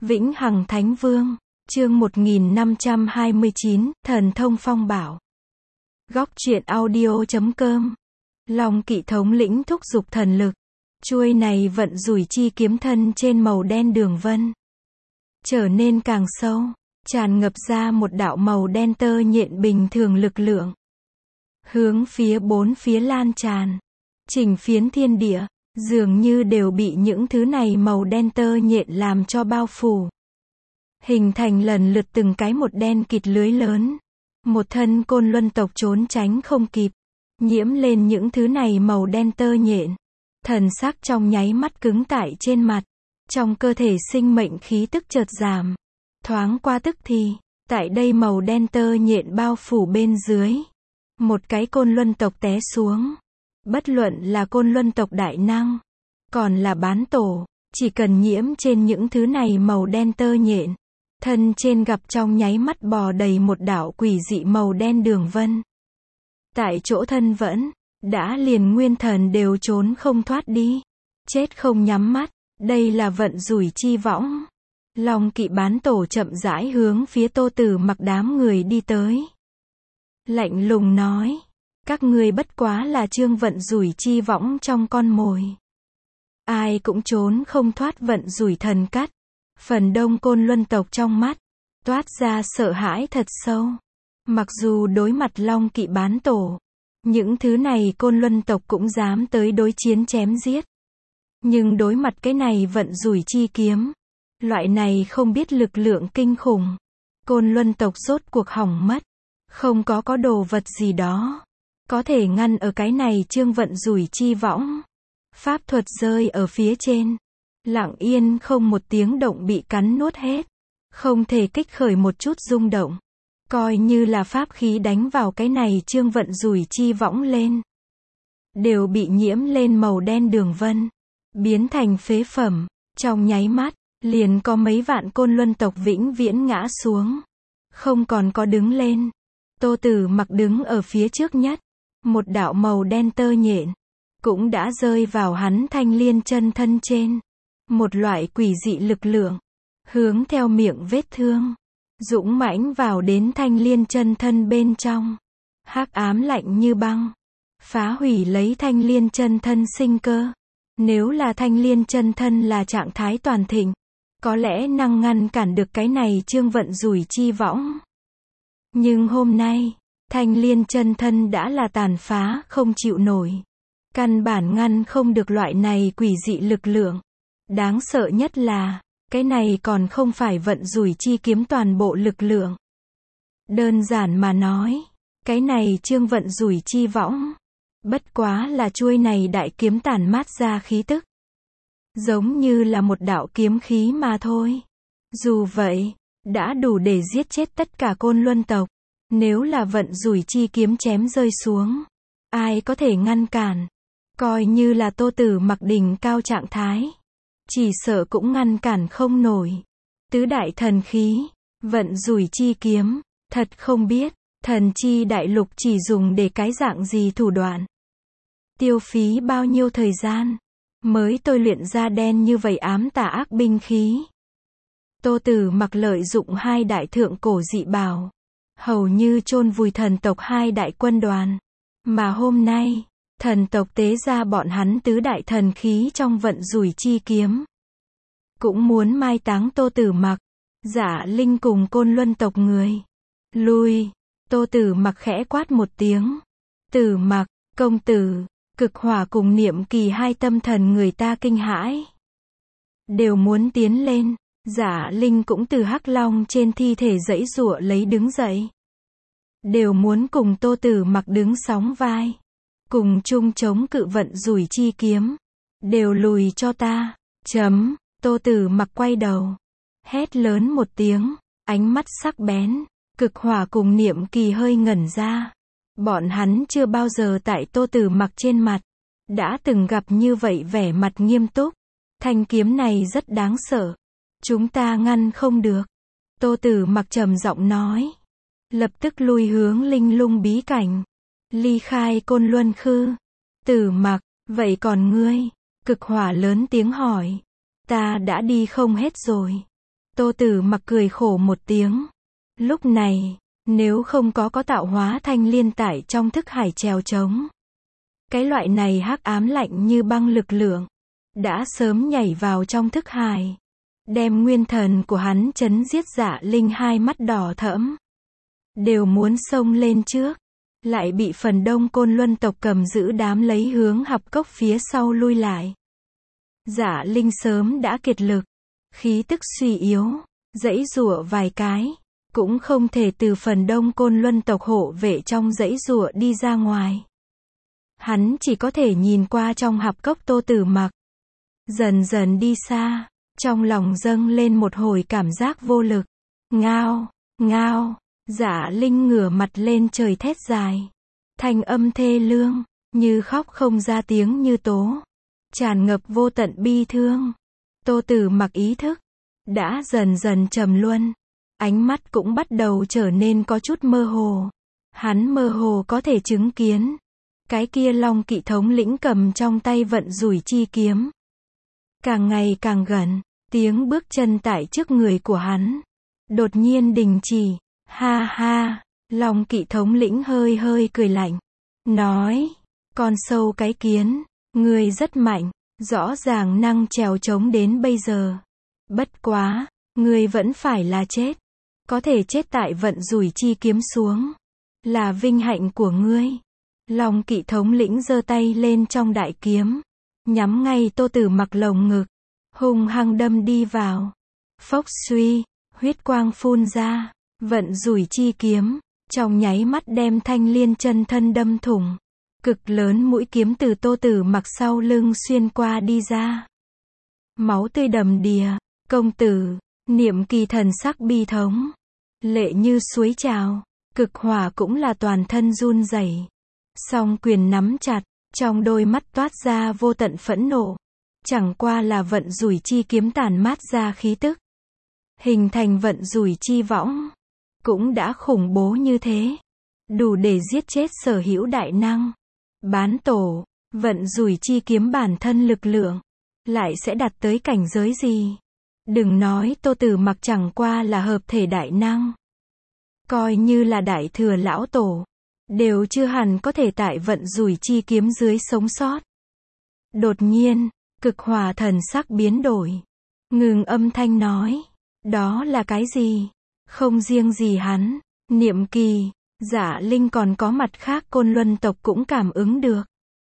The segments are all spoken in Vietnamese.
Vĩnh Hằng Thánh Vương, chương 1529, Thần Thông Phong Bảo. Góc truyện audio.com. Long Kỵ thống lĩnh thúc giục thần lực. Chuôi này vận rủi chi kiếm thân trên màu đen đường vân. Trở nên càng sâu, tràn ngập ra một đạo màu đen tơ nhện bình thường lực lượng. Hướng phía bốn phía lan tràn. Chỉnh phiến thiên địa, dường như đều bị những thứ này màu đen tơ nhện làm cho bao phủ. Hình thành lần lượt từng cái một đen kịt lưới lớn. Một thân côn luân tộc trốn tránh không kịp. Nhiễm lên những thứ này màu đen tơ nhện. Thần sắc trong nháy mắt cứng tại trên mặt. Trong cơ thể sinh mệnh khí tức chợt giảm. Thoáng qua tức thì, tại đây màu đen tơ nhện bao phủ bên dưới. Một cái côn luân tộc té xuống. Bất luận là côn luân tộc đại năng, còn là bán tổ, chỉ cần nhiễm trên những thứ này màu đen tơ nhện. Thân trên gặp trong nháy mắt bò đầy một đạo quỷ dị màu đen đường vân. Tại chỗ thân vẫn, đã liền nguyên thần đều trốn không thoát đi. Chết không nhắm mắt, đây là vận rủi chi võng. Long Kỵ bán tổ chậm rãi hướng phía Tô Tử Mặc đám người đi tới. Lạnh lùng nói, các ngươi bất quá là trương vận rủi chi võng trong con mồi. Ai cũng trốn không thoát vận rủi thần cắt. Phần đông côn luân tộc trong mắt, toát ra sợ hãi thật sâu. Mặc dù đối mặt Long Kỵ bán tổ, những thứ này côn luân tộc cũng dám tới đối chiến chém giết. Nhưng đối mặt cái này vận rủi chi kiếm, loại này không biết lực lượng kinh khủng, côn luân tộc rốt cuộc hỏng mất. Không có đồ vật gì đó có thể ngăn ở cái này trương vận rủi chi võng. Pháp thuật rơi ở phía trên, lặng yên không một tiếng động bị cắn nuốt hết. Không thể kích khởi một chút rung động. Coi như là pháp khí đánh vào cái này trương vận rủi chi võng lên, đều bị nhiễm lên màu đen đường vân, biến thành phế phẩm. Trong nháy mắt, liền có mấy vạn côn luân tộc vĩnh viễn ngã xuống. Không còn có đứng lên. Tô Tử Mặc đứng ở phía trước nhất. Một đạo màu đen tơ nhện cũng đã rơi vào hắn thanh liên chân thân trên. Một loại quỷ dị lực lượng hướng theo miệng vết thương dũng mãnh vào đến thanh liên chân thân bên trong. Hắc ám lạnh như băng, phá hủy lấy thanh liên chân thân sinh cơ. Nếu là thanh liên chân thân là trạng thái toàn thịnh, có lẽ năng ngăn cản được cái này trương vận rủi chi võng. Nhưng hôm nay, thanh liên chân thân đã là tàn phá không chịu nổi. Căn bản ngăn không được loại này quỷ dị lực lượng. Đáng sợ nhất là, cái này còn không phải vận rủi chi kiếm toàn bộ lực lượng. Đơn giản mà nói, cái này trương vận rủi chi võng, bất quá là chuôi này đại kiếm tản mát ra khí tức. Giống như là một đạo kiếm khí mà thôi. Dù vậy, đã đủ để giết chết tất cả côn luân tộc. Nếu là vận rủi chi kiếm chém rơi xuống, ai có thể ngăn cản? Coi như là Tô Tử Mặc đỉnh cao trạng thái, chỉ sợ cũng ngăn cản không nổi. Tứ đại thần khí, vận rủi chi kiếm, thật không biết, thần chi đại lục chỉ dùng để cái dạng gì thủ đoạn. Tiêu phí bao nhiêu thời gian, mới tôi luyện ra đen như vậy ám tà ác binh khí. Tô Tử Mặc lợi dụng hai đại thượng cổ dị bảo, hầu như chôn vùi thần tộc hai đại quân đoàn. Mà hôm nay, thần tộc tế ra bọn hắn tứ đại thần khí trong vận rủi chi kiếm. Cũng muốn mai táng Tô Tử Mặc. Dạ Linh cùng côn luân tộc người. Lui. Tô Tử Mặc khẽ quát một tiếng. Tử Mặc, công tử. Cực hỏa cùng niệm kỳ hai tâm thần người ta kinh hãi. Đều muốn tiến lên. Dạ Linh cũng từ hắc long trên thi thể giãy giụa lấy đứng dậy. Đều muốn cùng Tô Tử Mặc đứng sóng vai. Cùng chung chống cự vận rủi chi kiếm. Đều lùi cho ta. Chấm. Tô Tử Mặc quay đầu. Hét lớn một tiếng. Ánh mắt sắc bén. Cực hỏa cùng niệm kỳ hơi ngẩn ra. Bọn hắn chưa bao giờ tại Tô Tử Mặc trên mặt đã từng gặp như vậy vẻ mặt nghiêm túc. Thanh kiếm này rất đáng sợ. Chúng ta ngăn không được. Tô Tử Mặc trầm giọng nói. Lập tức lui hướng linh lung bí cảnh. Ly khai côn luân khư. Tử Mặc, vậy còn ngươi? Cực hỏa lớn tiếng hỏi. Ta đã đi không hết rồi. Tô Tử Mặc cười khổ một tiếng. Lúc này, nếu không có tạo hóa thanh liên tải trong thức hải trèo trống, cái loại này hắc ám lạnh như băng lực lượng, đã sớm nhảy vào trong thức hải, đem nguyên thần của hắn chấn giết Dạ Linh hai mắt đỏ thẫm. Đều muốn xông lên trước, lại bị phần đông Côn Luân tộc cầm giữ đám lấy hướng hạp cốc phía sau lui lại. Dạ Linh sớm đã kiệt lực, khí tức suy yếu, giãy giụa vài cái, cũng không thể từ phần đông Côn Luân tộc hộ vệ trong giãy giụa đi ra ngoài. Hắn chỉ có thể nhìn qua trong hạp cốc Tô Tử Mặc. Dần dần đi xa, trong lòng dâng lên một hồi cảm giác vô lực. Ngao, ngao, Dạ Linh ngửa mặt lên trời thét dài. Thanh âm thê lương, như khóc không ra tiếng như tố. Tràn ngập vô tận bi thương. Tô Tử Mặc ý thức đã dần dần trầm luân. Ánh mắt cũng bắt đầu trở nên có chút mơ hồ. Hắn mơ hồ có thể chứng kiến cái kia Long Kỵ thống lĩnh cầm trong tay vận rủi chi kiếm. Càng ngày càng gần, tiếng bước chân tại trước người của hắn đột nhiên đình chỉ. Ha ha, Long Kỵ thống lĩnh hơi hơi cười lạnh, nói, con sâu cái kiến, ngươi rất mạnh, rõ ràng năng trèo trống đến bây giờ. Bất quá, ngươi vẫn phải là chết. Có thể chết tại vận rủi chi kiếm xuống, là vinh hạnh của ngươi. Long Kỵ thống lĩnh giơ tay lên trong đại kiếm, nhắm ngay Tô Tử Mặc lồng ngực, hung hăng đâm đi vào. Phốc suy, huyết quang phun ra, vận rủi chi kiếm, trong nháy mắt đem thanh liên chân thân đâm thủng. Cực lớn mũi kiếm từ Tô Tử Mặc sau lưng xuyên qua đi ra. Máu tươi đầm đìa, công tử, Niệm Kỳ thần sắc bi thống, lệ như suối trào, cực hỏa cũng là toàn thân run rẩy. Song quyền nắm chặt, trong đôi mắt toát ra vô tận phẫn nộ. Chẳng qua là vận rủi chi kiếm tản mát ra khí tức, hình thành vận rủi chi võng, cũng đã khủng bố như thế, đủ để giết chết sở hữu đại năng. Bán tổ, vận rủi chi kiếm bản thân lực lượng, lại sẽ đạt tới cảnh giới gì? Đừng nói Tô Tử Mặc chẳng qua là hợp thể đại năng. Coi như là đại thừa lão tổ, đều chưa hẳn có thể tại vận rủi chi kiếm dưới sống sót. Đột nhiên, cực hỏa thần sắc biến đổi. Ngừng âm thanh nói. Đó là cái gì? Không riêng gì hắn, Niệm Kỳ, Dạ Linh còn có mặt khác Côn Luân tộc cũng cảm ứng được.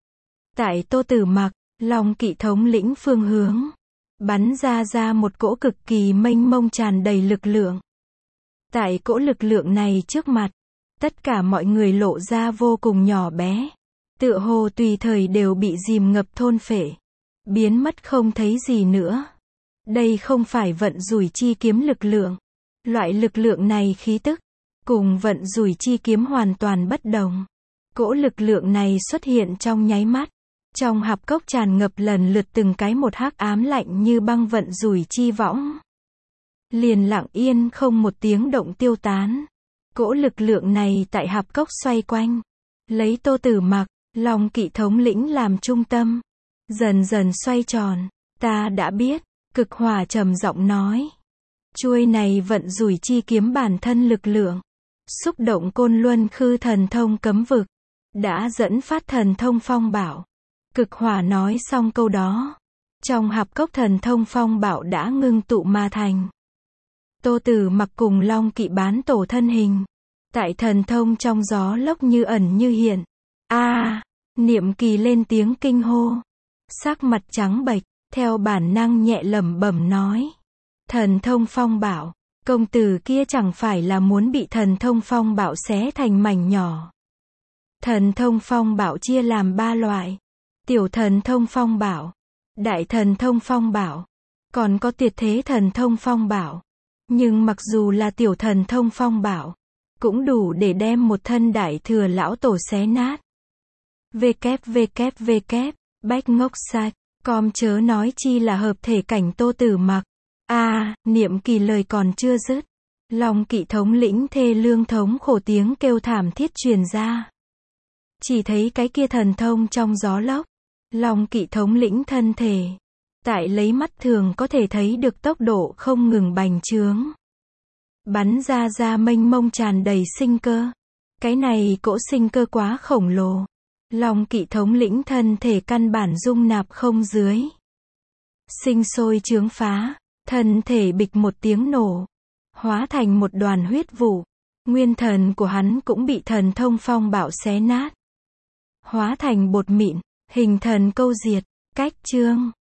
Tại Tô Tử Mặc, Long Kỵ thống lĩnh phương hướng, bắn ra một cỗ cực kỳ mênh mông tràn đầy lực lượng. Tại cỗ lực lượng này trước mặt, tất cả mọi người lộ ra vô cùng nhỏ bé, tựa hồ tùy thời đều bị dìm ngập thôn phệ, biến mất không thấy gì nữa. Đây không phải vận rủi chi kiếm lực lượng. Loại lực lượng này khí tức, cùng vận rủi chi kiếm hoàn toàn bất đồng. Cỗ lực lượng này xuất hiện trong nháy mắt. Trong hạp cốc tràn ngập lần lượt từng cái một hắc ám lạnh như băng vận rủi chi võng. Liền lặng yên không một tiếng động tiêu tán. Cỗ lực lượng này tại hạp cốc xoay quanh, lấy Tô Tử Mặc, Long Kỵ thống lĩnh làm trung tâm, dần dần xoay tròn. Ta đã biết, cực hỏa trầm giọng nói. Chuôi này vận rủi chi kiếm bản thân lực lượng, xúc động Côn Luân Khư thần thông cấm vực, đã dẫn phát thần thông phong bảo. Cực hỏa nói xong câu đó, trong hạp cốc thần thông phong bảo đã ngưng tụ mà thành. Tô Tử Mặc cùng Long Kỵ bán tổ thân hình, tại thần thông trong gió lốc như ẩn như hiện. Niệm Kỳ lên tiếng kinh hô, sắc mặt trắng bệch, theo bản năng nhẹ lẩm bẩm nói. Thần thông phong bảo, công tử kia chẳng phải là muốn bị thần thông phong bảo xé thành mảnh nhỏ. Thần thông phong bảo chia làm 3 loại. Tiểu thần thông phong bảo, đại thần thông phong bảo, còn có tuyệt thế thần thông phong bảo. Nhưng mặc dù là tiểu thần thông phong bảo, cũng đủ để đem một thân đại thừa lão tổ xé nát. www, Bách Ngốc Sạch, com chớ nói chi là hợp thể cảnh Tô Tử Mặc. Niệm Kỳ lời còn chưa dứt, Long Kỵ thống lĩnh thê lương thống khổ tiếng kêu thảm thiết truyền ra. Chỉ thấy cái kia thần thông trong gió lốc, Long Kỵ thống lĩnh thân thể Tại lấy mắt thường có thể thấy được tốc độ không ngừng bành trướng. Bắn ra mênh mông tràn đầy sinh cơ. Cái này cỗ sinh cơ quá khổng lồ. Long kỵ thống lĩnh thân thể căn bản dung nạp không dưới. Sinh sôi chướng phá, thân thể bịch một tiếng nổ, hóa thành một đoàn huyết vụ. Nguyên thần của hắn cũng bị thần thông phong bạo xé nát, hóa thành bột mịn, hình thần câu diệt. Cách chương